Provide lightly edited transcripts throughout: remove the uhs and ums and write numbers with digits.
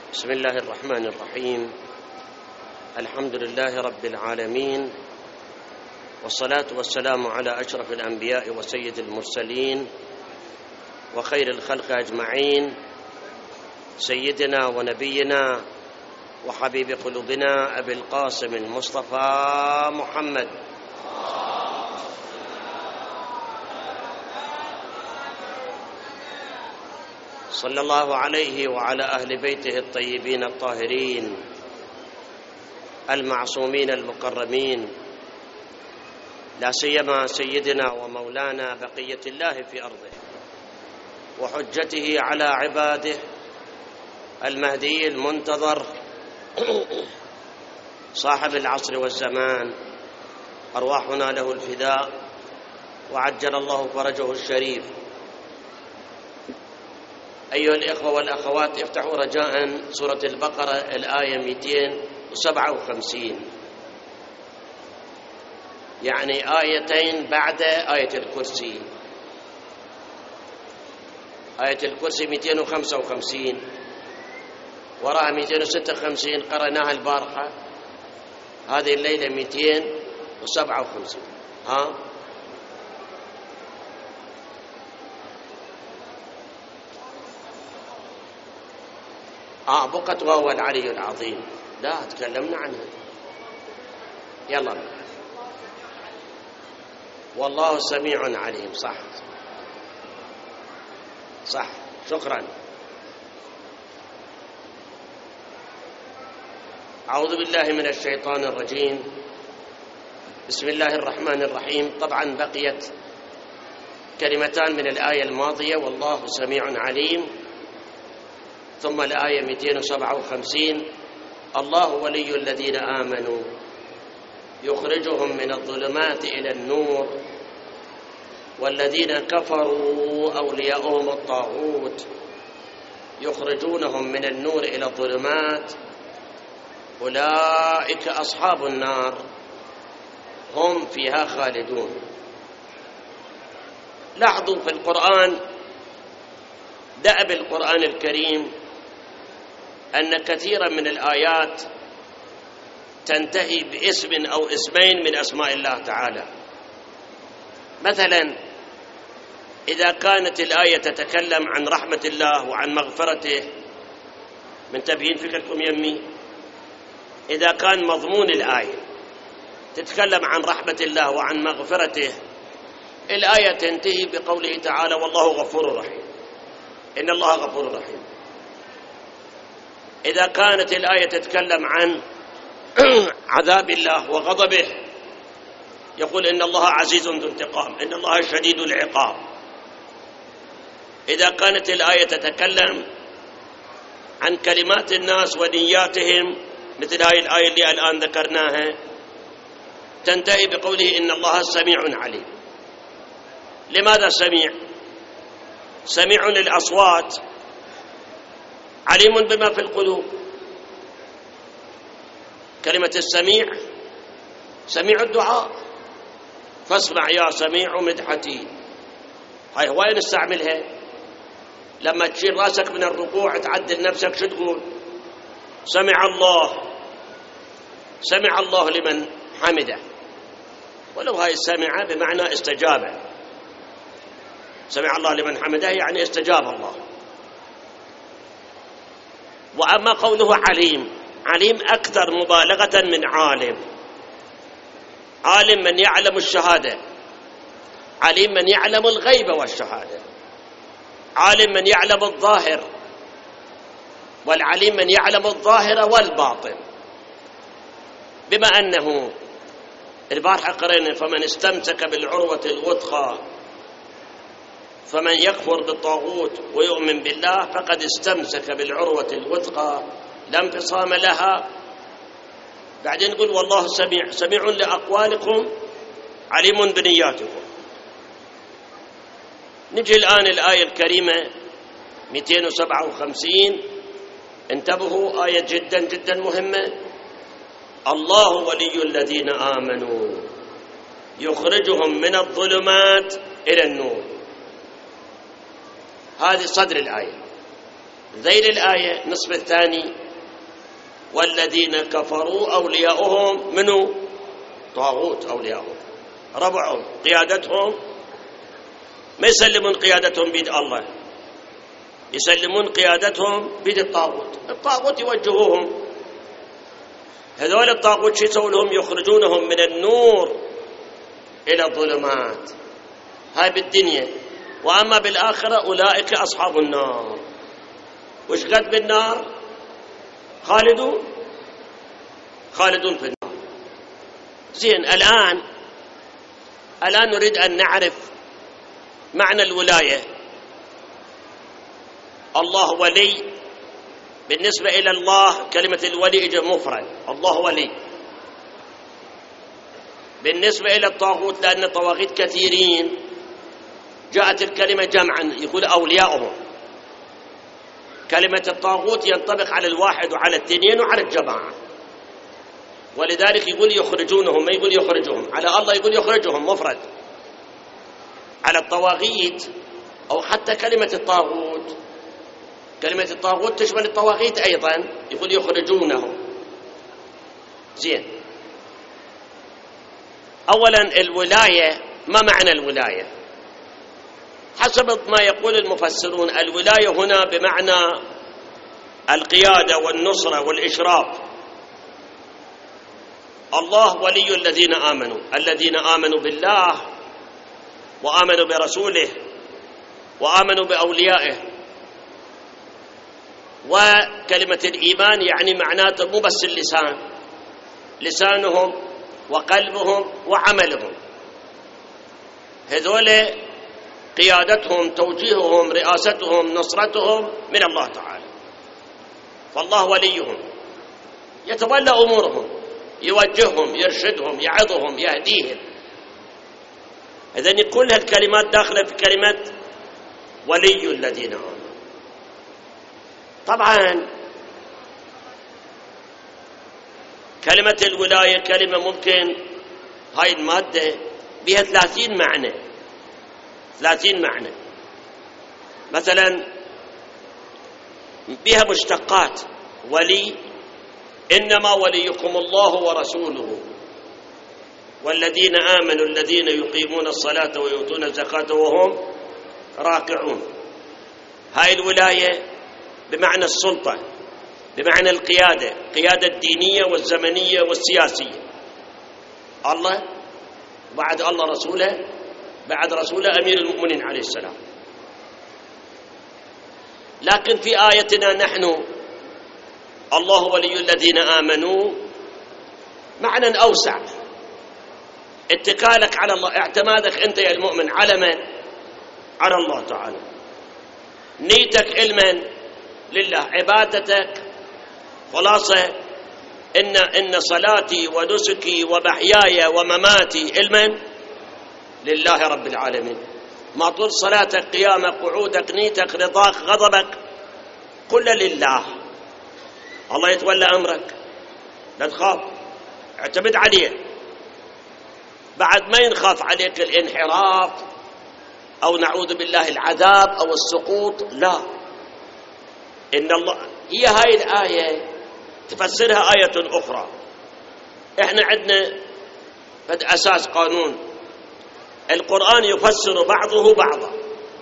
بسم الله الرحمن الرحيم. الحمد لله رب العالمين، والصلاة والسلام على أشرف الأنبياء وسيد المرسلين وخير الخلق أجمعين، سيدنا ونبينا وحبيب قلوبنا أبي القاسم المصطفى محمد صلى الله عليه وعلى أهل بيته الطيبين الطاهرين المعصومين المكرمين، لا سيما سيدنا ومولانا بقية الله في أرضه وحجته على عباده المهدي المنتظر صاحب العصر والزمان، أرواحنا له الفداء وعجل الله فرجه الشريف. أيها الإخوة والأخوات، افتحوا رجاء سورة البقرة الآية 257، يعني آيتين بعد آية الكرسي. آية الكرسي 255، وراها 256 قرأناها البارحة، هذه الليلة 257. بقت وهو العلي العظيم، لا تكلمنا عنها. يلا، والله سميع عليم. صح، شكرا. أعوذ بالله من الشيطان الرجيم، بسم الله الرحمن الرحيم. طبعا بقيت كلمتان من الآية الماضية، والله سميع عليم، ثم الآية 257، الله ولي الذين آمنوا يخرجهم من الظلمات إلى النور، والذين كفروا أولياؤهم الطاغوت يخرجونهم من النور إلى الظلمات، أولئك أصحاب النار هم فيها خالدون. لاحظوا في القرآن، دأب القرآن الكريم أن كثيرا من الآيات تنتهي باسم أو اسمين من أسماء الله تعالى. مثلا إذا كانت الآية تتكلم عن رحمة الله وعن مغفرته، من تبيين فكركم يمي، إذا كان مضمون الآية تتكلم عن رحمة الله وعن مغفرته، الآية تنتهي بقوله تعالى والله غفور رحيم، إن الله غفور رحيم. إذا كانت الآية تتكلم عن عذاب الله وغضبه، يقول إن الله عزيز ذو انتقام، إن الله شديد العقاب. إذا كانت الآية تتكلم عن كلمات الناس ونياتهم، مثل هذه الآية اللي الآن ذكرناها، تنتهي بقوله إن الله سميع عليم. لماذا سميع؟ سميع للأصوات، عليم بما في القلوب. كلمة السميع سميع الدعاء، فاسمع يا سميع مدحتي. هاي وين نستعملها؟ لما تشيل راسك من الركوع تعدل نفسك، شو تقول؟ سمع الله لمن حمده، ولو هاي السمع بمعنى استجابه. سمع الله لمن حمده يعني استجاب الله. وأما قوله عليم أكثر مبالغة من عالم. عالم من يعلم الشهادة، عليم من يعلم الغيب والشهادة، عالم من يعلم الظاهر، والعليم من يعلم الظاهر والباطن. بما أنه البارحة قرأنا فمن استمسك بالعروة الوثقى، فمن يكفر بالطاغوت ويؤمن بالله فقد استمسك بالعروة الوثقى لا انفصام لها. بعدين نقول والله سميع لأقوالكم عليم بنياتكم. نجي الآن الآية الكريمة 257، انتبهوا، آية جدا جدا مهمة. الله ولي الذين آمنوا يخرجهم من الظلمات إلى النور. هذه صدر الآية، ذيل الآية النصف الثاني: والذين كفروا أولياؤهم منو؟ طاغوت. أولياؤهم ربعهم قيادتهم ما يسلمون قيادتهم بيد الله، يسلمون قيادتهم بيد الطاغوت. الطاغوت يوجهوهم. هذول الطاغوت شو يسوون لهم؟ يخرجونهم من النور إلى الظلمات، هاي بالدنيا. وأما بالآخرة أولئك أصحاب النار. وش قد بالنار؟ خالدون في النار. زين، الآن نريد أن نعرف معنى الولاية. الله ولي. بالنسبة إلى الله كلمة الولي إجا مفرد، الله ولي. بالنسبة إلى الطاغوت لأن الطواغيت كثيرين جاءت الكلمة جمعا، يقول أولياؤهم. كلمة الطاغوت ينطبق على الواحد وعلى الاثنين وعلى الجماعة، ولذلك يقول يخرجونهم، ما يقول يخرجهم. على الله يقول يخرجهم مفرد. على الطواغيت أو حتى كلمة الطاغوت تشمل الطواغيت أيضا، يقول يخرجونهم. زين، أولا الولاية، ما معنى الولاية؟ حسب ما يقول المفسرون الولاية هنا بمعنى القيادة والنصرة والإشراف. الله ولي الذين آمنوا بالله وآمنوا برسوله وآمنوا بأوليائه. وكلمة الإيمان يعني معناته مو بس اللسان، لسانهم وقلبهم وعملهم. هذول قيادتهم، توجيههم، رئاستهم، نصرتهم من الله تعالى. فالله وليهم، يتولى أمورهم، يوجههم، يرشدهم، يعظهم، يهديهم. إذن كل هالكلمات داخلة في كلمة ولي الذين آمنوا. طبعا كلمة الولاية كلمة ممكن هاي المادة بها 30 معنى. مثلا بها مشتقات. ولي، إنما وليكم الله ورسوله والذين آمنوا الذين يقيمون الصلاة ويؤتون الزكاة وهم راكعون. هاي الولاية بمعنى السلطة، بمعنى القيادة الدينية والزمنية والسياسية. الله بعد الله رسوله، بعد رسوله أمير المؤمنين عليه السلام. لكن في آيتنا نحن الله ولي الذين آمنوا معنى أوسع. اتكالك على الله، اعتمادك أنت يا المؤمن على من؟ على الله تعالى. نيتك المن؟ لله. عبادتك خلاصة إن صلاتي ونسكي ومحياي ومماتي المن؟ لله رب العالمين. ما طول صلاتك، قيامك، قعودك، نيتك، رضاك، غضبك، كله لله. الله يتولى أمرك، لا تخاف، اعتمد عليه. بعد ما ينخاف عليك الانحراف أو نعوذ بالله العذاب أو السقوط، لا. إن الله، هي هاي الآية تفسرها آية أخرى. إحنا عندنا فد أساس قانون، القرآن يفسر بعضه بعضا.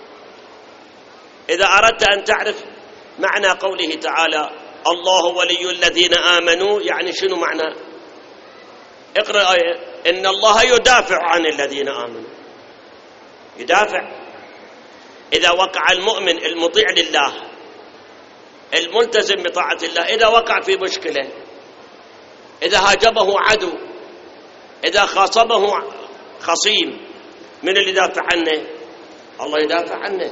إذا أردت أن تعرف معنى قوله تعالى الله ولي الذين آمنوا، يعني شنو معنى؟ اقرأ آية إن الله يدافع عن الذين آمنوا. يدافع. إذا وقع المؤمن المطيع لله الملتزم بطاعة الله، إذا وقع في مشكلة، إذا هاجمه عدو، إذا خاصمه خصيم، من اللي يدافع عنه؟ الله يدافع عنه.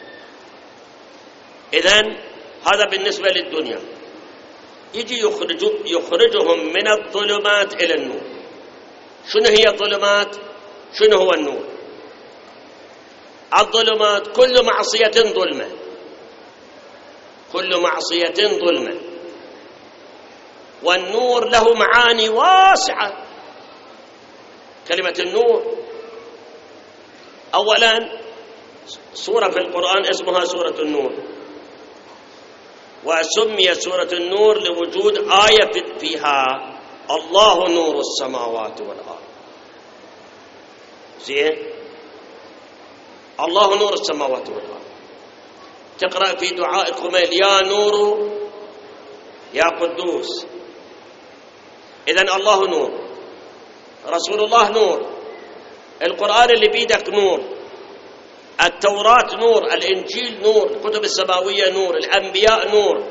إذن هذا بالنسبة للدنيا. يجي يخرجهم من الظلمات إلى النور. شنو هي الظلمات؟ شنو هو النور؟ الظلمات كل معصية ظلمة، كل معصية ظلمة. والنور له معاني واسعة. كلمة النور أولا سورة في القرآن اسمها سورة النور، وسمي سورة النور لوجود آية فيها الله نور السماوات والأرض. زين، الله نور السماوات والأرض. تقرأ في دعاء الخميل يا نور يا قدوس. إذن الله نور، رسول الله نور، القرآن اللي بيدك نور، التوراة نور، الإنجيل نور، الكتب السماوية نور، الأنبياء نور.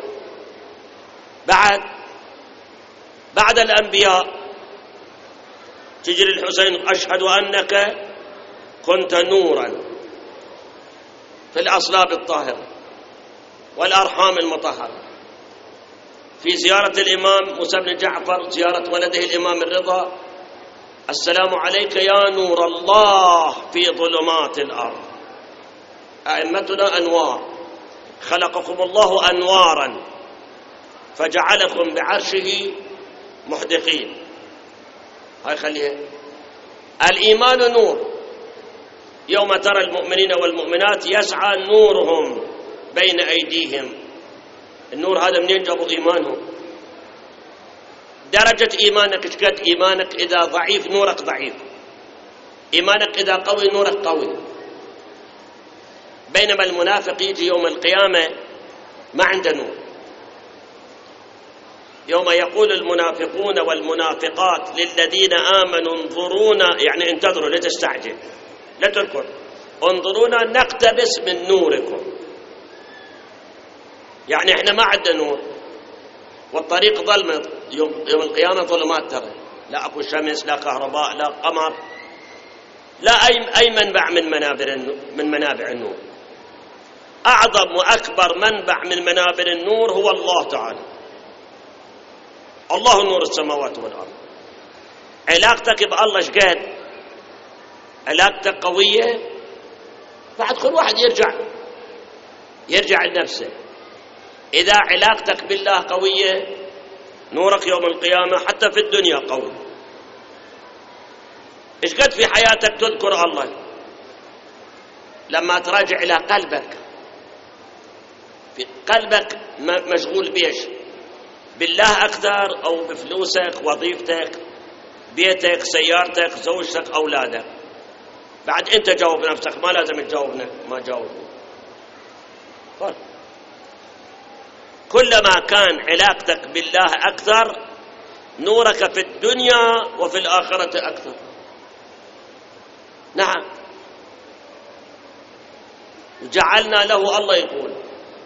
بعد الأنبياء تجري الحسين أشهد أنك كنت نورا في الأصلاب الطاهرة والأرحام المطهرة. في زيارة الإمام موسى بن جعفر، زيارة ولده الإمام الرضا، السلام عليك يا نور الله في ظلمات الأرض. أئمتنا أنوار، خلقكم الله أنوارا فجعلكم بعرشه محدقين. هاي خليها. الإيمان نور، يوم ترى المؤمنين والمؤمنات يسعى نورهم بين أيديهم. النور هذا منين جابوا إيمانهم؟ درجة إيمانك شقد إيمانك، إذا ضعيف نورك ضعيف، إيمانك إذا قوي نورك قوي. بينما المنافق يجي يوم القيامة ما عنده نور. يوم يقول المنافقون والمنافقات للذين آمنوا انظرونا، يعني انتظروا، لا تستعجل، لا تركض، انظرونا نقتبس من نوركم. يعني احنا ما عندنا نور والطريق ظلمة، يوم القيامة ظلمات ترى، لا أكو شمس لا كهرباء لا قمر، لا أي منبع من منابع النور. أعظم وأكبر منبع من منابع النور هو الله تعالى. الله نور السماوات والأرض. علاقتك بالله شقد؟ علاقتك قوية؟ بعد كل واحد يرجع لنفسه. إذا علاقتك بالله قوية نورك يوم القيامة حتى في الدنيا قوي. إيش قد في حياتك تذكر الله؟ لما تراجع إلى قلبك، في قلبك مشغول بيش؟ بالله أكثر أو بفلوسك، وظيفتك، بيتك، سيارتك، زوجتك، أولادك؟ بعد أنت جاوب نفسك، ما لازم تجاوبنا، ما جاوبنا. كلما كان علاقتك بالله أكثر نورك في الدنيا وفي الآخرة أكثر. نعم. جعلنا له، الله يقول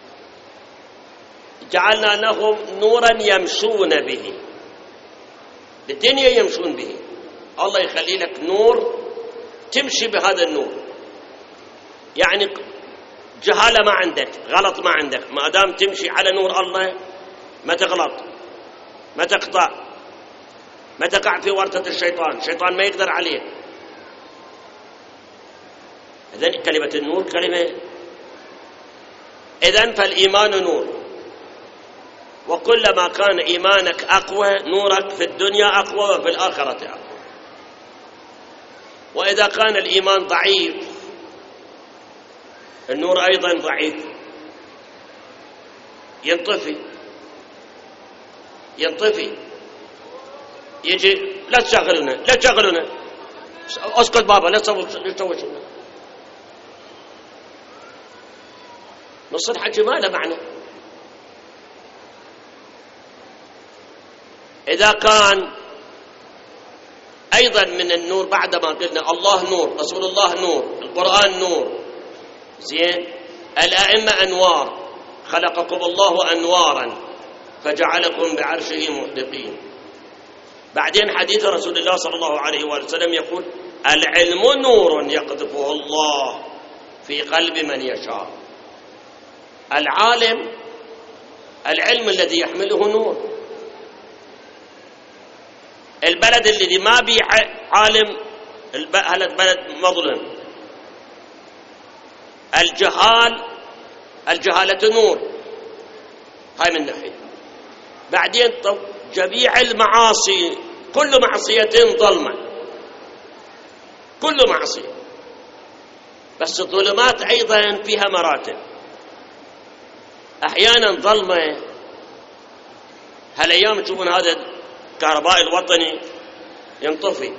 جعلنا لهم نورا يمشون به، بالدنيا يمشون به. الله يخلي لك نور تمشي بهذا النور. يعني جهالة ما عندك، غلط ما عندك، ما دام تمشي على نور الله ما تغلط، ما تقطع، ما تقع في ورطة الشيطان ما يقدر عليه. إذن كلمة النور كلمة. إذن فالإيمان نور، وكلما كان إيمانك أقوى نورك في الدنيا أقوى وفي الآخرة أقوى. وإذا كان الإيمان ضعيف النور أيضا ضعيف، ينطفي. يجي لا تشغلنا، اسكت بابا، لا تسوي شيء. نص الحكي ما له معنى. إذا كان أيضا من النور، بعدما قلنا الله نور، رسول الله نور، القرآن نور، زين، الأئمة أنوار، خلقكم الله أنوارا فجعلكم بعرشه محدقين. بعدين حديث رسول الله صلى الله عليه وسلم يقول العلم نور يقذفه الله في قلب من يشاء. العلم الذي يحمله نور. البلد الذي ما بيه عالم هذا البلد مظلم. الجهالة نور، هاي من ناحية. بعدين جميع المعاصي، كل معصية ظلمة، كل معصية، بس الظلمات أيضا فيها مراتب. أحيانا ظلمة. هالأيام تشوفون هذا الكهرباء الوطني ينطفي،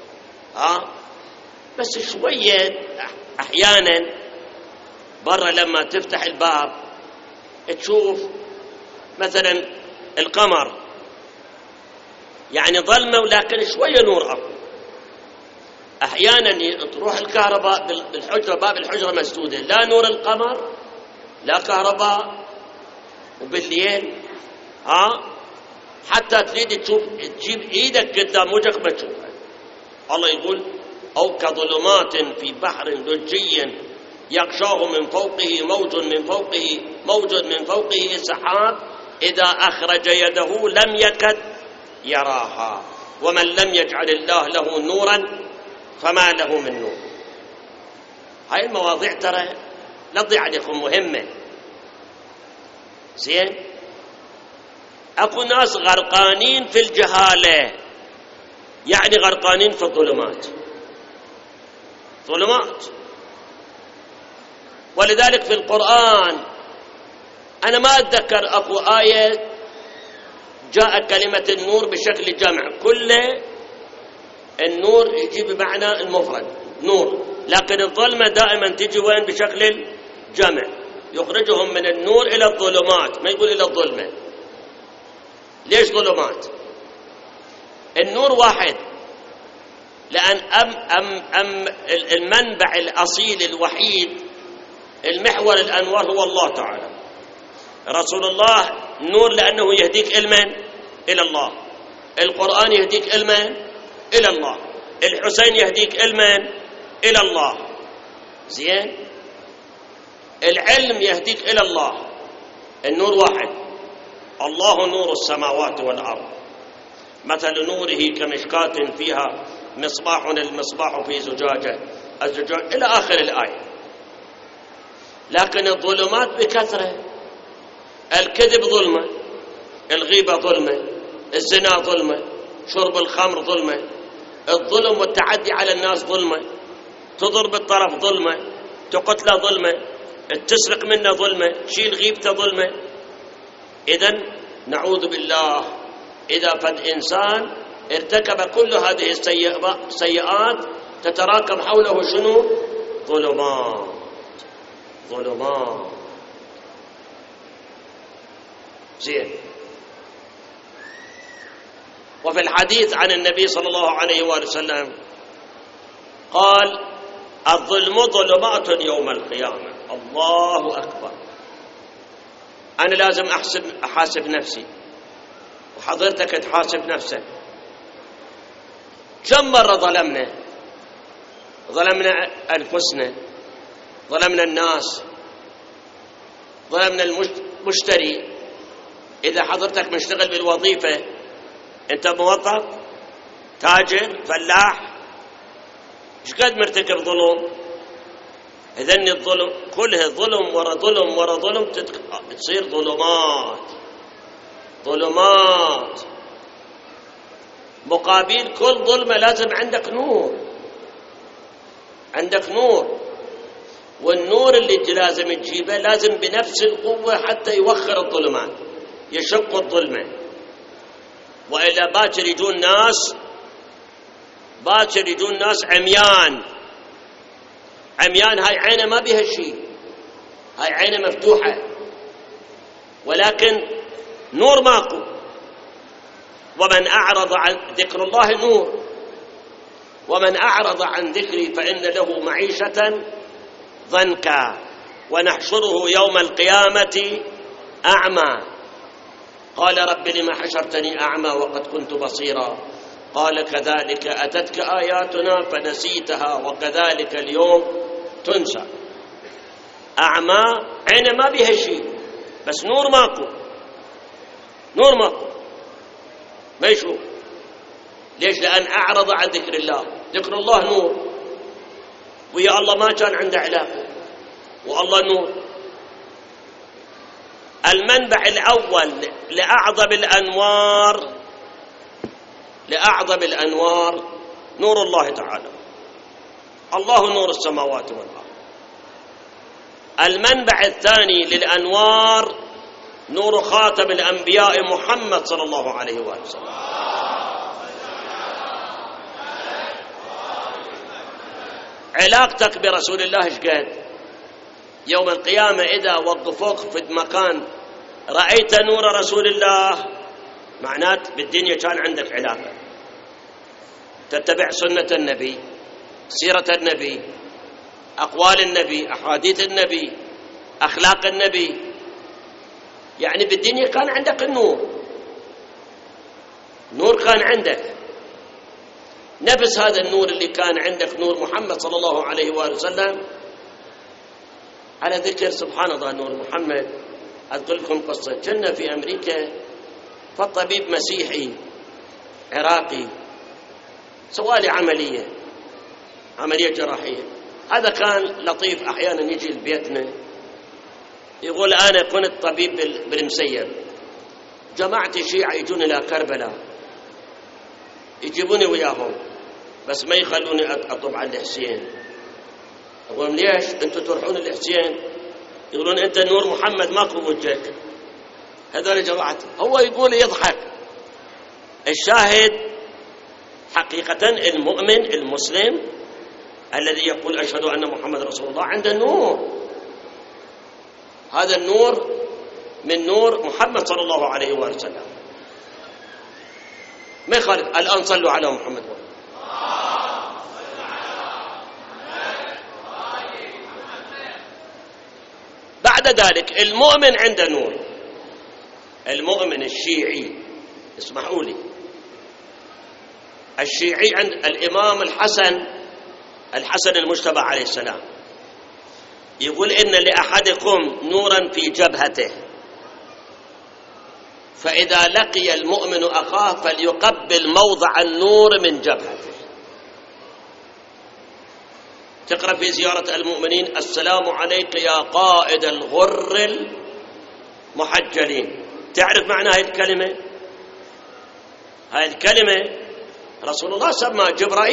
بس شوية أحيانا برا لما تفتح الباب تشوف مثلا القمر، يعني ظلمة ولكن شوية نور أكو. أحيانا تروح الكهرباء بالحجرة، باب الحجرة مسدودة، لا نور القمر لا كهرباء، وبالليل حتى تريد تشوف تجيب ايدك قدام وجهك ما تشوفها. الله يقول أو كظلمات في بحر لجي يغشاه من فوقه موج من فوقه سحاب إذا أخرج يده لم يكد يراها ومن لم يجعل الله له نورا فما له من نور. هاي المواضيع ترى لا تضيع عليكم، مهمة. زين، أكو ناس غرقانين في الجهالة، يعني غرقانين في الظلمات، ظلمات. ولذلك في القرآن أنا ما أتذكر أكو آية جاء كلمة النور بشكل جمع، كله النور يجي بمعنى المفرد نور، لكن الظلمة دائما تجي وين؟ بشكل الجمع، يخرجهم من النور إلى الظلمات، ما يقول إلى الظلمة. ليش ظلمات؟ النور واحد، لأن المنبع الأصيل الوحيد المحور الأنوار هو الله تعالى. رسول الله نور لأنه يهديك إلى الله، القرآن يهديك إلى الله، الحسين يهديك إلى الله. زين، العلم يهديك إلى الله. النور واحد، الله نور السماوات والأرض مثل نوره كمشكاة فيها مصباح، المصباح في زجاجة، الزجاج إلى آخر الآية. لكن الظلمات بكثرة، الكذب ظلمة، الغيبة ظلمة، الزنا ظلمة، شرب الخمر ظلمة، الظلم والتعدي على الناس ظلمة، تضرب الطرف ظلمة، تقتله ظلمة، تسرق منه ظلمة، تشيل غيبته ظلمة. إذن نعوذ بالله إذا فد إنسان ارتكب كل هذه السيئات تتراكم حوله شنو؟ ظلمات. زين. وفي الحديث عن النبي صلى الله عليه وآله وسلم قال الظلم ظلمات يوم القيامة. الله أكبر. أنا لازم أحاسب نفسي، وحضرتك تحاسب نفسك. كم مرة ظلمنا أنفسنا، ظلمنا الناس، ظلمنا المشتري. إذا حضرتك مشتغل بالوظيفة، أنت موظف، تاجر، فلاح، ايش قد مرتكب ظلم؟ إذن الظلم كلها ظلم ورا ظلم ورا ظلم، تصير ظلمات. مقابل كل ظلمة لازم عندك نور، والنور اللي لازم تجيبه لازم بنفس القوة حتى يوخر الظلمات، يشق الظلمة. وإلا باكر يجون ناس عميان، هاي عينه ما بها شيء، هاي عينه مفتوحة ولكن نور ماكو. ومن أعرض عن ذكر الله نور، ومن أعرض عن ذكري فإن له معيشة ضنكا ونحشره يوم القيامة أعمى. قال رب لما حشرتني أعمى وقد كنت بصيرا. قال كذلك أتتك آياتنا فنسيتها وكذلك اليوم تنسى. أعمى عين ما بها شيء، بس نور ماكو، ما يشوف. ليش؟ لأن أعرض عن ذكر الله. ذكر الله نور، ويا الله ما كان عنده علاقة، والله نور. المنبع الأول لأعظم الأنوار نور الله تعالى. الله نور السماوات والأرض. المنبع الثاني للأنوار نور خاتم الأنبياء محمد صلى الله عليه وآله وسلم. علاقتك برسول الله ايش قد؟ يوم القيامة إذا وقفوك في مكان رأيت نور رسول الله، معنات بالدنيا كان عندك علاقة، تتبع سنة النبي، سيرة النبي، أقوال النبي، أحاديث النبي، أخلاق النبي، يعني بالدنيا كان عندك النور، نور كان عندك. نفس هذا النور اللي كان عندك نور محمد صلى الله عليه وآله وسلم. على ذكر سبحان الله نور محمد، أذكر لكم قصة. كنا في أمريكا، فالطبيب مسيحي عراقي سوالي عملية جراحية. هذا كان لطيف، أحيانا يجي لبيتنا يقول أنا كنت طبيب بالمسيب، جماعة الشيعة يجون إلى كربلاء يجيبوني وياهم، بس ما يخلوني أطب على الحسين. أقول ليش أنتوا تروحون الحسين؟ يقولون أنت نور محمد ماكو وجهك. هذول جماعة. هو يقول يضحك. الشاهد حقيقة المؤمن المسلم الذي يقول أشهد أن محمد رسول الله عنده النور. هذا النور من نور محمد صلى الله عليه وآله وسلم، ما يخالف. الآن صلوا على محمد. بعد ذلك المؤمن عنده نور. المؤمن الشيعي، اسمحوا لي، الشيعي عند الإمام الحسن المجتبى عليه السلام يقول إن لأحدكم نورا في جبهته، فإذا لقي المؤمن أخاه فليقبل موضع النور من جبهته. تقرأ في زيارة المؤمنين السلام عليك يا قائد الغر المحجلين. تعرف معنى هذه الكلمة؟ هذه الكلمة رسول الله سمى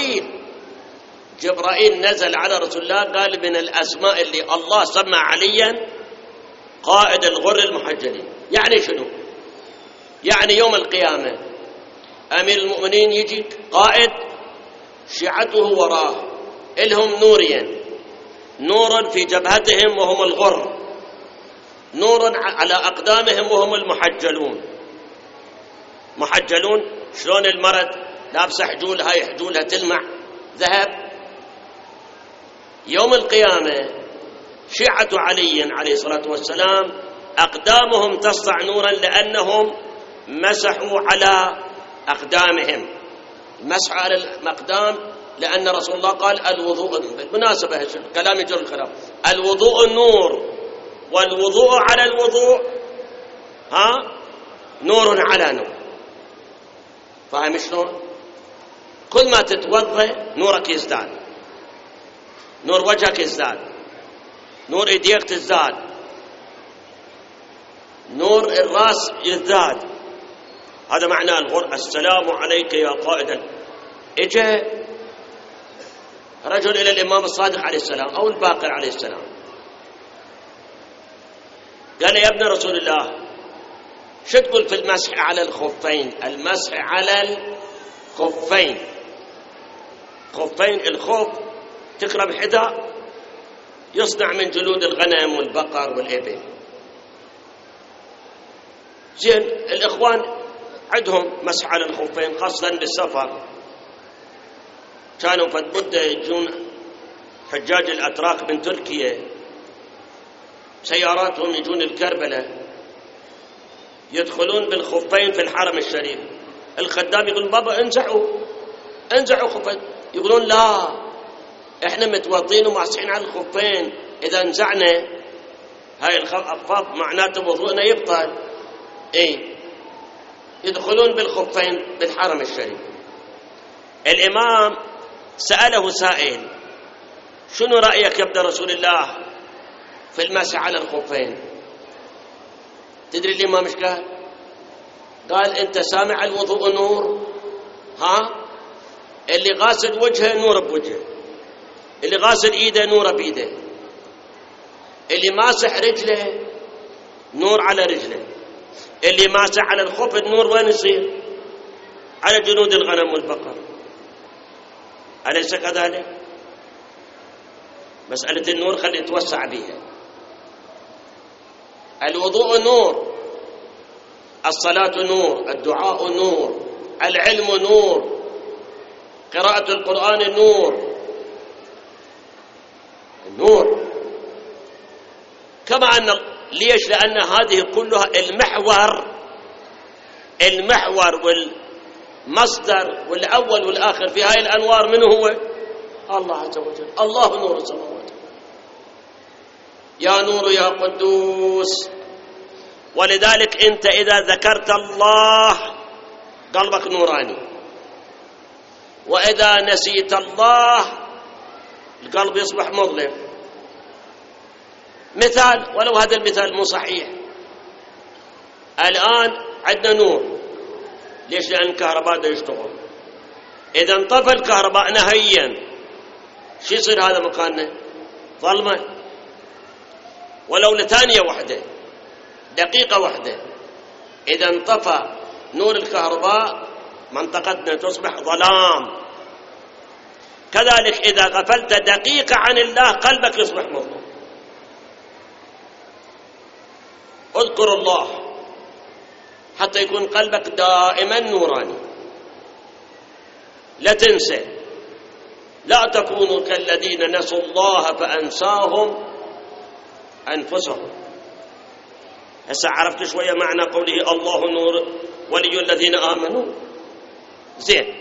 جبرائيل نزل على رسول الله قال من الأسماء اللي الله سمى عليا قائد الغر المحجلين. يعني شنو؟ يعني يوم القيامة أمير المؤمنين يجي قائد، شيعته وراه، إلهم نورين، نور في جبهتهم وهم الغر، نور على أقدامهم وهم المحجلون. محجلون شلون المرد لابسة حجول، هاي حجولها تلمع ذهب. يوم القيامة شيعة علي عليه الصلاة والسلام أقدامهم تسطع نورا لأنهم مسحوا على أقدامهم. المسح على الأقدام لأن رسول الله قال الوضوء، بالمناسبة كلام يجر الخلاف، الوضوء النور، والوضوء على الوضوء نور على نور. فاهم شلون؟ كل ما تتوضى نورك يزداد، نور وجهك يزداد، نور ايديك تزداد، نور الراس يزداد. هذا معنى الغر. السلام عليك يا قائد. اجى رجل الى الامام الصادق عليه السلام او الباقر عليه السلام، قال يا ابن رسول الله شو تقول في المسح على الخفين؟ المسح على الخفين، خفين، الخف تقرأ بحذاء يصنع من جلود الغنم والبقر والإبل. زين الإخوان عندهم مسح على الخفين خاصة بالسفر. كانوا فد مدة يجون حجاج الأتراك من تركيا سياراتهم يجون الكربلة يدخلون بالخفين في الحرم الشريف. الخدام يقول بابا انزعوا خفين. يقولون لا احنا متوضين وماسحين على الخفين، اذا انزعنا هاي الخفاف معناته وضوءنا يبطل. يدخلون بالخفين بالحرم الشريف. الامام سأله سائل شنو رأيك يا ابن رسول الله في المسح على الخفين؟ تدري الإمام ايش قال؟ قال انت سامع الوضوء نور، اللي غاسل وجهه نور بوجهه، اللي غاسل ايده نور بيده، اللي ماسح رجله نور على رجله. اللي ماسح على الخف النور وين يصير؟ على جنود الغنم والبقر، أليس كذلك؟ مسألة النور خلي نتوسع بها. الوضوء نور، الصلاة نور، الدعاء نور، العلم نور، قراءة القرآن نور، النور. كما أن ليش؟ لأن هذه كلها المحور والمصدر والأول والآخر في هاي الأنوار من هو؟ الله عز وجل. الله نور السماوات، يا نور يا قدوس. ولذلك أنت إذا ذكرت الله قلبك نوراني، وإذا نسيت الله القلب يصبح مظلم. مثال، ولو هذا المثال مو صحيح، الآن عندنا نور، ليش؟ لأن الكهرباء دا يشتغل. إذا انطفى الكهرباء نهائيا شو يصير هذا مكاننا؟ ظلمة. ولو لثانية واحدة، دقيقة واحدة، إذا انطفى نور الكهرباء منطقتنا تصبح ظلام. كذلك إذا غفلت دقيقة عن الله قلبك يصبح مظلم. اذكر الله حتى يكون قلبك دائما نوراني. لا تنسى، لا تكونوا كالذين نسوا الله فأنساهم أنفسهم. هسه عرفت شوية معنى قوله الله نور ولي الذين آمنوا؟ زين.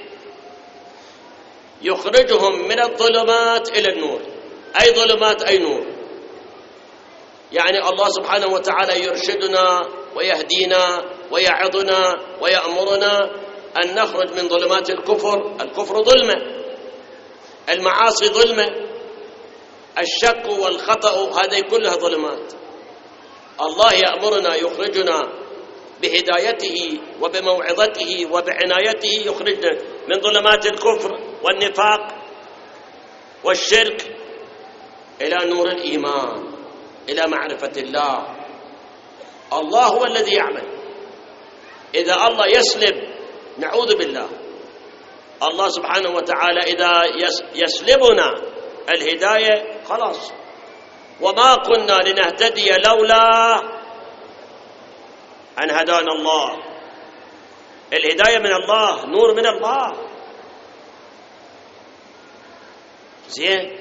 يخرجهم من الظلمات إلى النور. أي ظلمات أي نور؟ يعني الله سبحانه وتعالى يرشدنا ويهدينا ويعظنا ويأمرنا أن نخرج من ظلمات الكفر. الكفر ظلمة، المعاصي ظلمة، الشك والخطأ هذه كلها ظلمات. الله يأمرنا يخرجنا بهدايته وبموعظته وبعنايته، يخرجنا من ظلمات الكفر والنفاق والشرك إلى نور الإيمان، إلى معرفة الله. الله هو الذي يعمل. إذا الله يسلب، نعوذ بالله، الله سبحانه وتعالى إذا يسلبنا الهداية خلاص. وما كنا لنهتدي لولا أن هدانا الله. الهداية من الله، نور من الله. زين.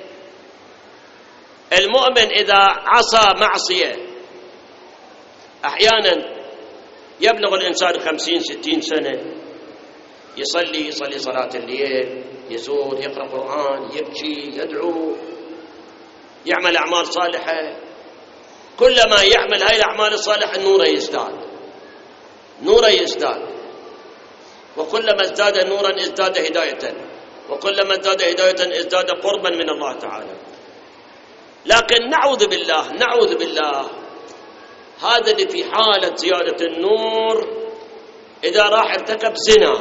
المؤمن إذا عصى معصية، أحيانا يبلغ الإنسان 50-60 سنة، يصلي صلاة الليل، يزور، يقرأ قرآن، يبكي، يدعو، يعمل أعمال صالحة. كلما يعمل هاي الأعمال الصالحة نوره يزداد، وكلما ازداد نورا ازداد هداية، وكلما ازداد هداية ازداد قربا من الله تعالى. لكن نعوذ بالله هذا اللي في حالة زيادة النور إذا راح ارتكب زنا،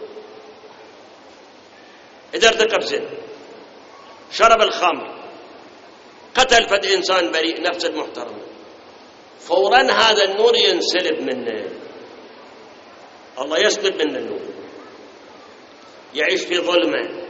شرب الخمر، قتل فد إنسان بريء، نفس المحترم، فورا هذا النور ينسلب منه. الله يسلب منه النور، يعيش في ظلمة.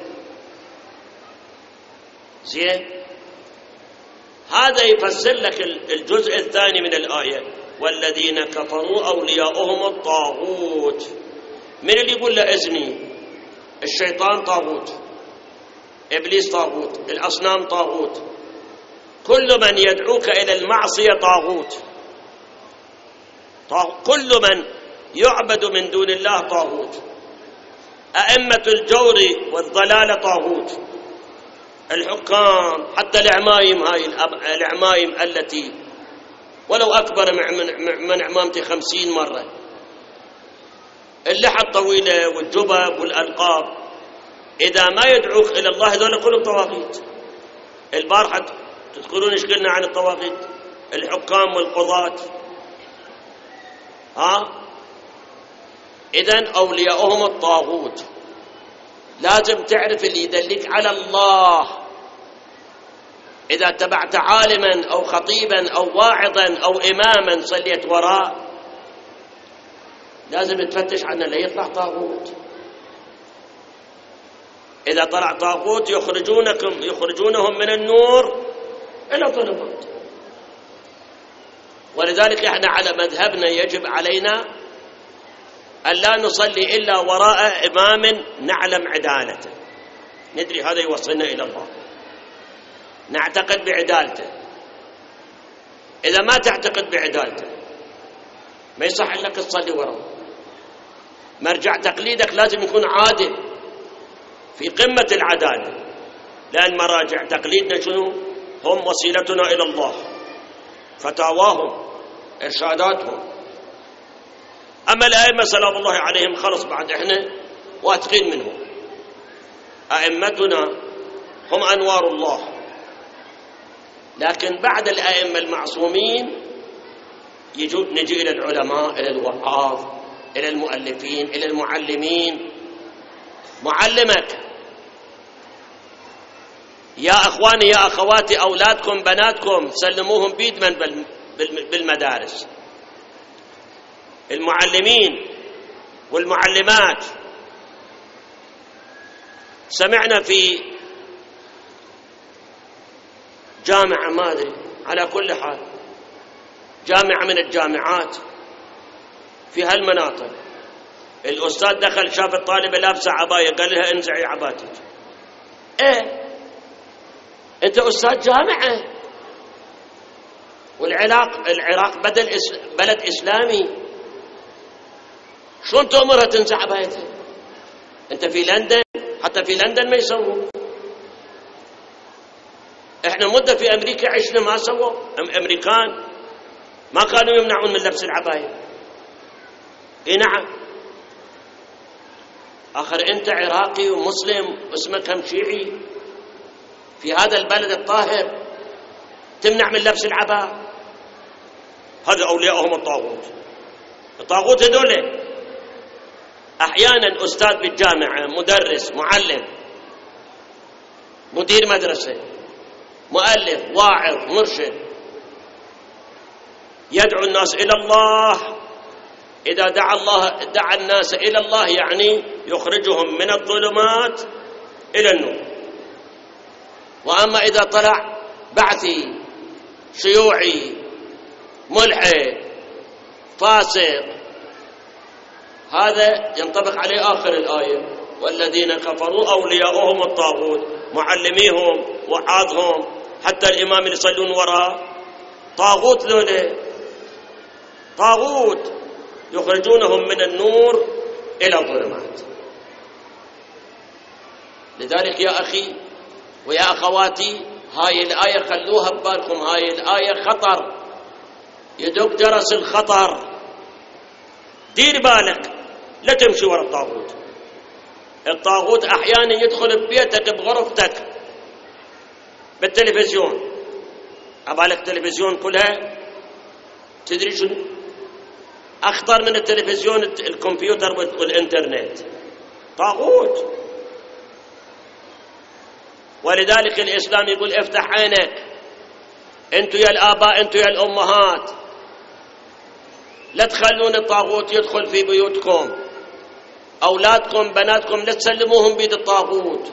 زين. هذا يفسر لك الجزء الثاني من الآية: والذين كفروا أولياؤهم الطاغوت. من اللي يقول له إذني؟ الشيطان طاغوت، إبليس طاغوت، الأصنام طاغوت، كل من يدعوك إلى المعصية طاغوت، كل من يعبد من دون الله طاغوت، أئمة الجور والضلال طاغوت، الحكام، حتى العمايم، هاي العمايم التي ولو أكبر من عمامتي 50 مرة، اللحى الطويلة والجبب والألقاب، إذا ما يدعوك إلى الله هذول كلهم طواغيت. البارحة تذكرون ايش قلنا عن الطواغيت؟ الحكام والقضاة. إذن أولياؤهم الطاغوت. لازم تعرف اللي يدلك على الله. إذا اتبعت عالما أو خطيبا أو واعظا أو إماما صليت وراء، لازم تفتش عنه لا يطلع طاغوت. إذا طلع طاغوت يخرجونهم من النور إلى الظلمات. ولذلك احنا على مذهبنا يجب علينا أن لا نصلي إلا وراء إمام نعلم عدالته، ندري هذا يوصلنا إلى الله، نعتقد بعدالته. إذا ما تعتقد بعدالته ما يصح لك تصلي وراه. مرجع تقليدك لازم يكون عادل في قمة العدالة، لأن مراجع تقليدنا شنو؟ هم وسيلتنا إلى الله، فتاواهم، إرشاداتهم. أما الأئمة سلام الله عليهم خلص بعد إحنا واثقين منهم. أئمتنا هم أنوار الله، لكن بعد الأئمة المعصومين نجي إلى العلماء، إلى الوعاظ، إلى المؤلفين، إلى المعلمين. معلمك يا أخواني يا أخواتي، أولادكم بناتكم سلموهم بيد من بالمدارس. المعلمين والمعلمات. سمعنا في جامعة ما أدري، على كل حال جامعة من الجامعات في هالمناطق، الأستاذ دخل شاف الطالبة لابسة عباية قال لها انزعي عباتك. إيه أنت أستاذ جامعة، والعراق بلد إسلامي، شلون تأمرها تنزع عبايتها؟ أنت في لندن، حتى في لندن ما يسووا. إحنا مدة في أمريكا عشنا ما سووا، أمريكان ما كانوا يمنعون من لبس العباية. إيه نعم. آخر أنت عراقي ومسلم اسمك هم شيعي في هذا البلد الطاهر تمنع من لبس العباءة؟ هذا أولياءهم الطاغوت. الطاغوت هذول أحيانا أستاذ بالجامعة، مدرس، معلم، مدير مدرسة، مؤلف، واعظ، مرشد، يدعو الناس إلى الله. إذا دعا الناس إلى الله يعني يخرجهم من الظلمات إلى النور. وأما إذا طلع بعثي، شيوعي، ملحد، فاسق، هذا ينطبق عليه آخر الآية: والذين كفروا أولياؤهم الطاغوت. معلميهم، وعاظهم، حتى الإمام اللي يصلون وراه طاغوت. ذولا طاغوت يخرجونهم من النور إلى الظلمات. لذلك يا أخي ويا أخواتي، هاي الآية خلوها ببالكم، هاي الآية خطر، يدق جرس الخطر. دير بالك لا تمشي وراء الطاغوت. الطاغوت أحيانا يدخل ببيتك، بغرفتك، بالتلفزيون. أبالك تلفزيون كلها، تدري شنو أخطر من التلفزيون؟ الكمبيوتر والإنترنت. طاغوت. ولذلك الإسلام يقول افتح عينك، أنتوا يا الآباء، أنتوا يا الأمهات، لا تخلون الطاغوت يدخل في بيوتكم. أولادكم بناتكم لا تسلموهم بيد الطاغوت،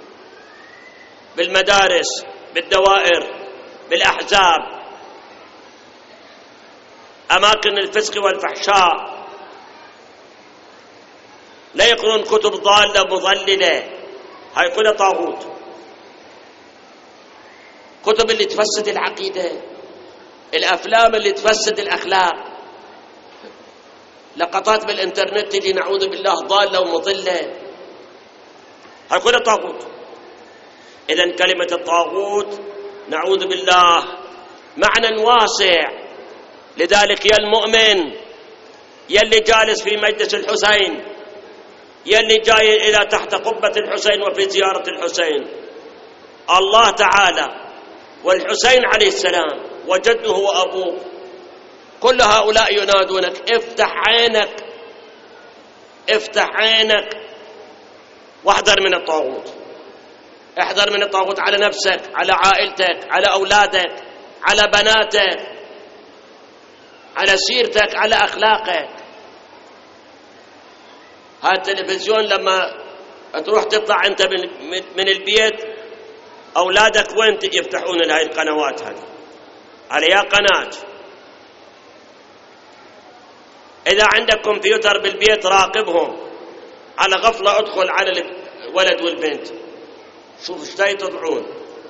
بالمدارس، بالدوائر، بالأحزاب، أماكن الفسق والفحشاء. لا يقرون كتب ضالة مضللة، هاي كلها طاغوت. كتب اللي تفسد العقيدة، الأفلام اللي تفسد الأخلاق، لقطات بالإنترنت اللي نعوذ بالله ضالة ومضلة، هاي كلها طاغوت. إذن كلمة الطاغوت نعوذ بالله معنى واسع. لذلك يا المؤمن، يا اللي جالس في مجلس الحسين، يا اللي جاي إلى تحت قبة الحسين وفي زيارة الحسين، الله تعالى والحسين عليه السلام وجده وأبوه، كل هؤلاء ينادونك افتح عينك، افتح عينك واحذر من الطاغوت. احذر من الطاغوت على نفسك، على عائلتك، على أولادك، على بناتك، على سيرتك، على أخلاقك. هذا التلفزيون لما تروح تطلع أنت من البيت، أولادك وين يفتحون لهذه القنوات هذه؟ على يا قناة. إذا عندك كمبيوتر بالبيت راقبهم، على غفلة ادخل على الولد والبنت، شوف ايش يطلعون،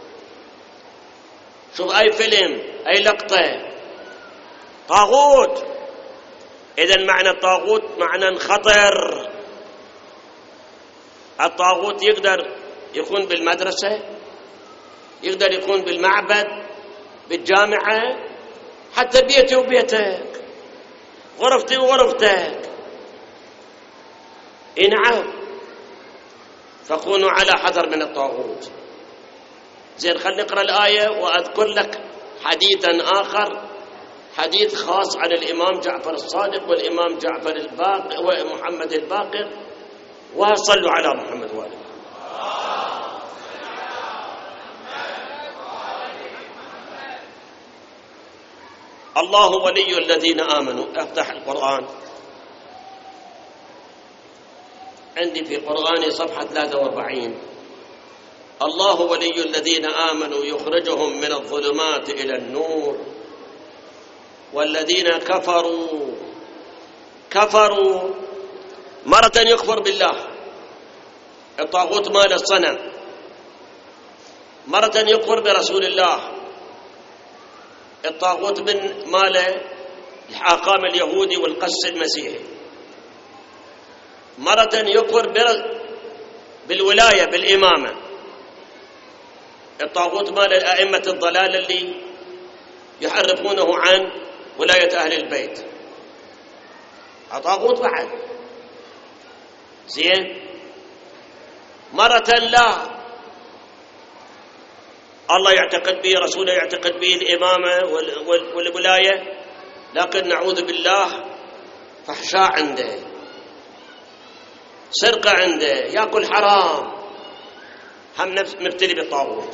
شوف أي فيلم أي لقطة. طاغوت. إذن معنى الطاغوت معنى خطر. الطاغوت يقدر يكون بالمدرسة، يقدر يكون بالمعبد، بالجامعة، حتى بيتي وبيتك، غرفتي وغرفتك. نعم. فكونوا على حذر من الطاغوت. زين، خلينا نقرأ الآية وأذكر لك حديثا آخر، حديث خاص عن الإمام جعفر الصادق والإمام جعفر الباقر ومحمد الباقر. وصلوا على محمد وآله. الله ولي الذين آمنوا. افتح القرآن عندي في قرآني صفحة 43. الله ولي الذين آمنوا يخرجهم من الظلمات إلى النور والذين كفروا مرة يكفر بالله، الطاغوت مال الصنم، مرة يكفر برسول الله، الطاغوت من مال الحاكم اليهودي والقس المسيحي، مرة يكفر بالولاية بالإمامة، الطاغوت مال الأئمة الضلال اللي يحرفونه عن ولاية أهل البيت، طاغوت بعد. زين، مرة لا، الله يعتقد به، رسوله يعتقد به الإمامة والولاية، لكن نعوذ بالله فحشاء عنده، سرقة عنده، يأكل حرام، هم مبتلي بالطاغوت،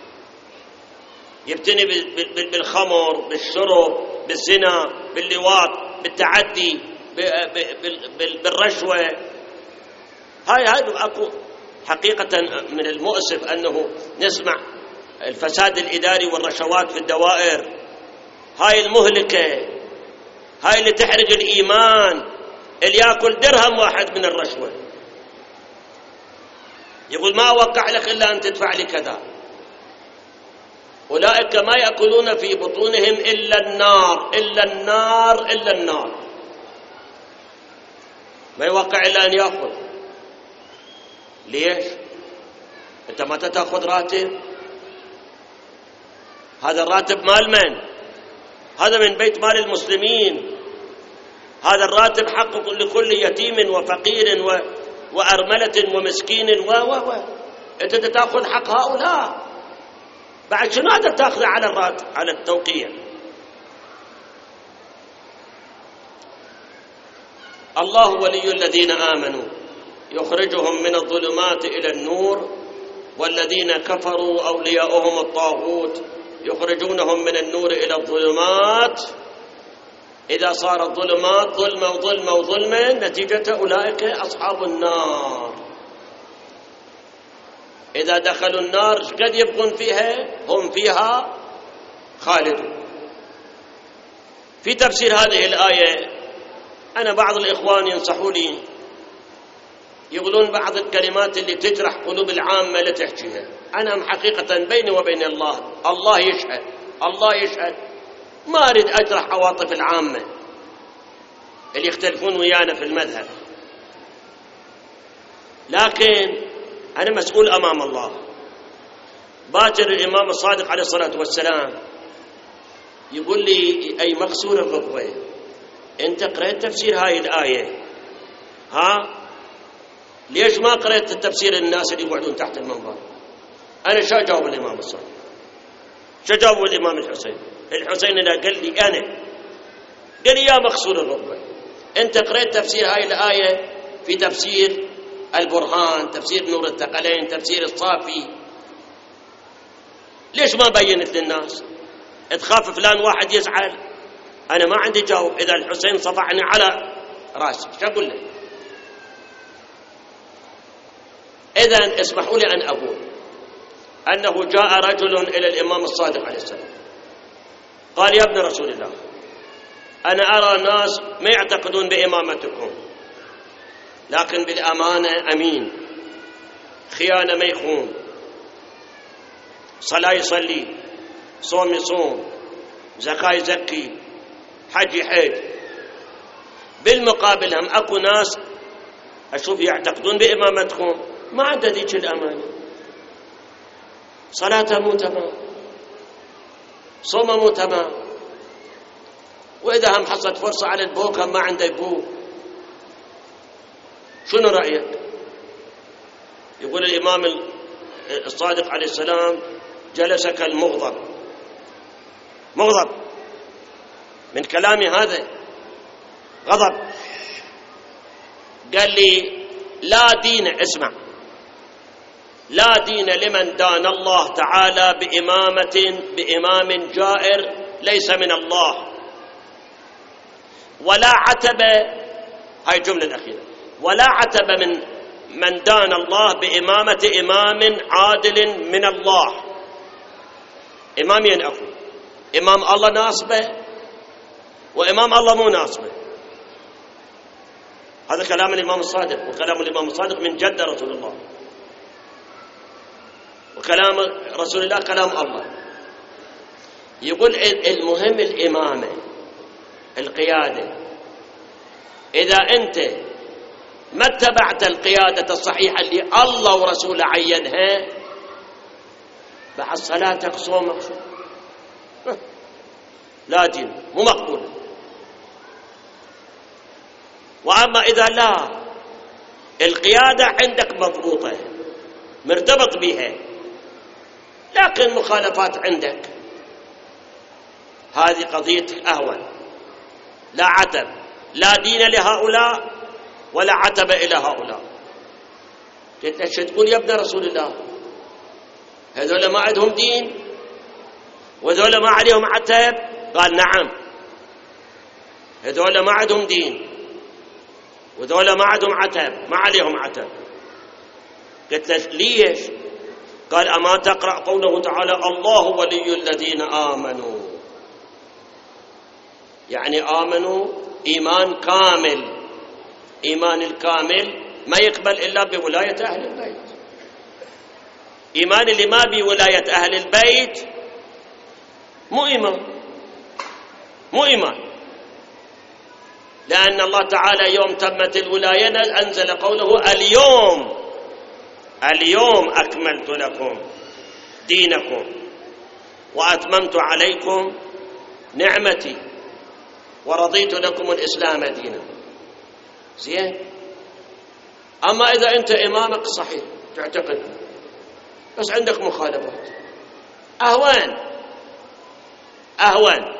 يبتني بالخمر، بالشرب، بالزنا، باللواط، بالتعدي، بالرشوة. هاي أكو حقيقة من المؤسف أنه نسمع الفساد الإداري والرشوات في الدوائر، هاي المهلكة، هاي اللي تحرق الإيمان، اللي يأكل درهم واحد من الرشوة يقول ما أوقع لك إلا أن تدفع لي كذا. أولئك ما يأكلون في بطونهم إلا النار إلا النار إلا النار، ما يوقع إلا أن يأكل. ليش؟ أنت متى تأخذ راتب؟ هذا الراتب مال من؟ هذا من بيت مال المسلمين، هذا الراتب حق لكل يتيم وفقير وأرملة ومسكين أنت تأخذ حق هؤلاء، بعد شنو هذا تأخذ على الراتب على التوقيع؟ الله ولي الذين آمنوا يخرجهم من الظلمات إلى النور والذين كفروا أولياؤهم الطاغوت يخرجونهم من النور إلى الظلمات. إذا صار الظلمات ظلمة وظلمة نتيجة أولئك أصحاب النار. إذا دخلوا النار قد يبقون فيها، هم فيها خالدون. في تفسير هذه الآية أنا بعض الإخوان ينصحوا لي، يقولون بعض الكلمات اللي تجرح قلوب العامة لا تحكيها. أنا حقيقة بيني وبين الله يشهد ما أريد أجرح عواطف العامة اللي يختلفون ويانا في المذهب، لكن أنا مسؤول أمام الله. باكر الإمام الصادق عليه الصلاة والسلام يقول لي أي مكسور الركبة، أنت قرأت تفسير هاي الآية، ليش ما قرأت التفسير الناس اللي يقعدون تحت المنبر؟ أنا شو أجاوب الإمام الصادق؟ شو أجاوب الإمام الحسين إذا قال لي قال لي يا مكسور الركبة، أنت قرأت تفسير هاي الآية في تفسير البرهان، تفسير نور الثقلين، تفسير الصافي، ليش ما بينت للناس؟ تخاف فلان واحد يزعل؟ أنا ما عندي جواب. إذا الحسين صفعني على راسي شو أقول له؟ إذن اسمحوا لي أن أقول أنه جاء رجل إلى الإمام الصادق عليه السلام قال: يا ابن رسول الله، أنا أرى ناس ما يعتقدون بإمامتكم، لكن بالأمانة أمين، خيانة ما يخون، صلاة يصلي، صوم يصوم، زكاة يزكي، حج يحج. بالمقابل هم أكو ناس أشوف يعتقدون بإمامتكم ما عنده ذيك الأمانة، صلاته مو تمام، صومه مو تمام، وإذا هم حصلت فرصة على البوك هم ما عنده يبوك. شنو رأيك؟ يقول الإمام الصادق عليه السلام: جلس كالمغضب، مغضب من كلامي هذا، غضب. قال لي: لا دين، اسمع، لا دين لمن دان الله تعالى بإمام جائر ليس من الله، ولا عتب، هاي الجملة الأخيرة، ولا عتب من دان الله بإمامة إمام عادل من الله. إمامين أكو، إمام الله ناصبه وإمام الله مو ناصبه. هذا كلام الإمام الصادق، وكلام الإمام الصادق من جد رسول الله، وكلام رسول الله كلام الله. يقول المهم الإمامة، القيادة. إذا أنت ما اتبعت القيادة الصحيحة اللي الله ورسوله عينها، بعد صلاتك صومك لا دين، مو مقبول. وأما إذا لا، القيادة عندك مضبوطة مرتبط بها، لكن مخالفات عندك، هذه قضيتك أهون. لا عتب، لا دين لهؤلاء ولا عتب إلى هؤلاء. قلت له: شو تقول يا ابن رسول الله؟ هذول ما عندهم دين وهذول ما عليهم عتب؟ قال: نعم، هذول ما عندهم دين وهذول ما عندهم عتب، ما عليهم عتب. قلت له: ليش؟ قال: أما تقرأ قوله تعالى: الله ولي الذين آمنوا، يعني آمنوا إيمان كامل. إيمان الكامل ما يقبل إلا بولاية أهل البيت. إيمان اللي ما بولاية أهل البيت مو إيمان، مو إيمان. لأن الله تعالى يوم تمت الولاية أنزل قوله: اليوم أكملت لكم دينكم وأتممت عليكم نعمتي ورضيت لكم الإسلام دينا. زين. أما إذا أنت إمامك صحيح تعتقد، بس عندك مخالفات، أهوان.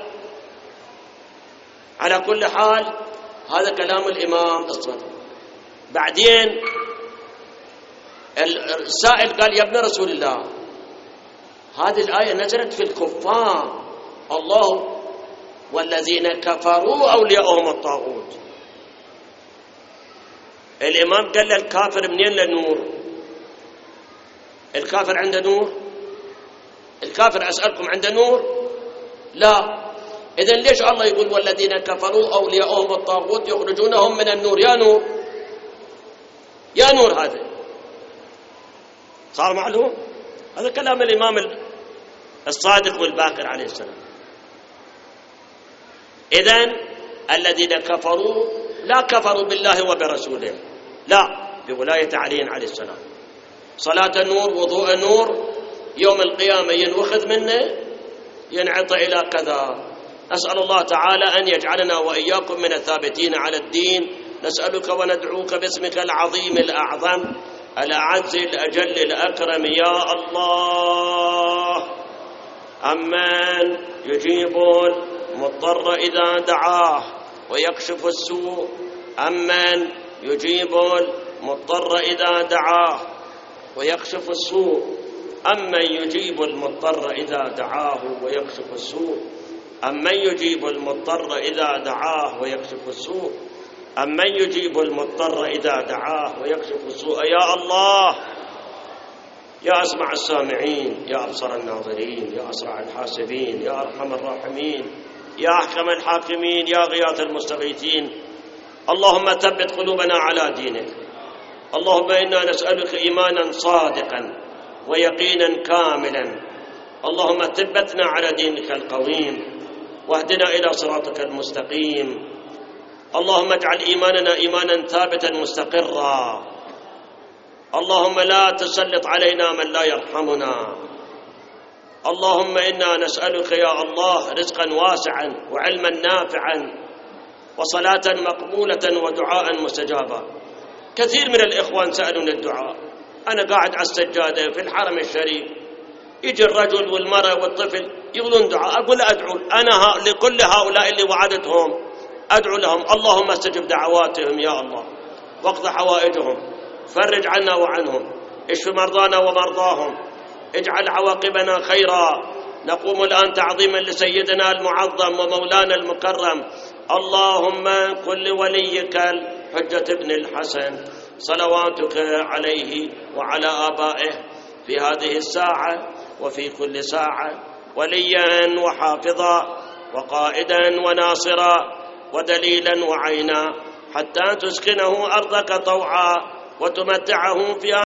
على كل حال هذا كلام الإمام الصادق. بعدين السائل قال: يا ابن رسول الله، هذه الآية نزلت في الكفار، الله والذين كفروا أولياءهم الطاغوت. الإمام قال للكافر: منين للنور؟ الكافر عنده نور؟ الكافر أسألكم عنده نور؟ لا. إذن ليش الله يقول والذين كفروا أولياءهم الطاغوت يخرجونهم من النور؟ يا نور، يا نور، هذا صار معلوم. هذا كلام الإمام الصادق والباقر عليه السلام. إذن الذين كفروا لا كفروا بالله وبرسوله، لا، بولاية علي عليه السلام. صلاة النور، وضوء النور، يوم القيامة ينوخذ منه ينعطى إلى كذا. أسأل الله تعالى أن يجعلنا وإياكم من الثابتين على الدين. نسألك وندعوك باسمك العظيم الأعظم الأعز الأجل الأكرم يا الله. أمن يجيب المضطر إذا دعاه ويكشف السوء، أمن يجيب المضطر إذا دعاه ويكشف السوء، أمن يجيب المضطر إذا دعاه ويكشف السوء، أمن يجيب المضطر إذا دعاه ويكشف السوء، أمن يجيب المضطر إذا دعاه ويكشف السوء. يا الله يا أسمع السامعين، يا أبصر الناظرين، يا أسرع الحاسبين، يا أرحم الراحمين، يا أحكم الحاكمين، يا غياث المستغيثين. اللهم ثبت قلوبنا على دينك. اللهم إنا نسألك إيمانا صادقا ويقينا كاملا. اللهم ثبتنا على دينك القويم واهدنا إلى صراطك المستقيم. اللهم اجعل إيماننا إيمانا ثابتا مستقرا. اللهم لا تسلط علينا من لا يرحمنا. اللهم إنا نسألك يا الله رزقا واسعا وعلما نافعا وصلاة مقبولة ودعاء مستجابا. كثير من الإخوان سألون الدعاء. أنا قاعد على السجادة في الحرم الشريف، يجي الرجل والمرأة والطفل يقولون دعاء، أقول أدعو أنا لكل هؤلاء اللي وعدتهم أدعو لهم. اللهم استجب دعواتهم يا الله، واقض حوائجهم، فرج عنا وعنهم، اشف مرضانا ومرضاهم، اجعل عواقبنا خيرا. نقوم الآن تعظيما لسيدنا المعظم ومولانا المكرم. اللهم قل لوليك الحجة ابن الحسن صلواتك عليه وعلى آبائه في هذه الساعة وفي كل ساعة وليا وحافظا وقائدا وناصرا ودليلا وعينا، حتى تسكنه أرضك طوعا وتمتعه فيها